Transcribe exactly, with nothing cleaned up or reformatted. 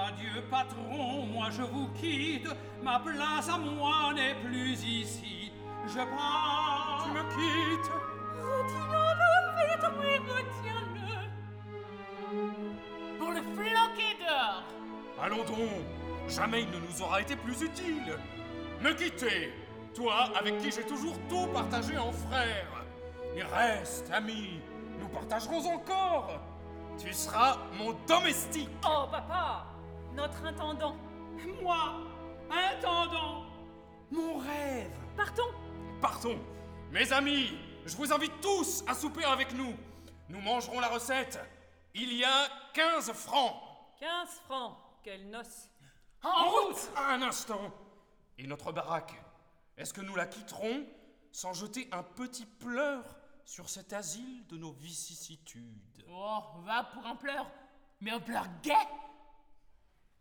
Adieu, patron, moi je vous quitte. Ma place à moi n'est plus ici. Je pars. Tu me quittes. Retiens-le vite, oui, retiens-le. Pour le flanquer dehors. Allons donc. Jamais il ne nous aura été plus utile. Me quitter. Toi, avec qui j'ai toujours tout partagé en frère. Et reste, ami. Nous partagerons encore. Tu seras mon domestique. Oh, papa, notre intendant. Moi, intendant, mon rêve. Partons. Partons. Mes amis, je vous invite tous à souper avec nous. Nous mangerons la recette. Il y a quinze francs. quinze francs. Quelle noce. En route. Un instant. Et notre baraque, est-ce que nous la quitterons sans jeter un petit pleur sur cet asile de nos vicissitudes? Oh, va pour un pleur. Mais un pleur gai.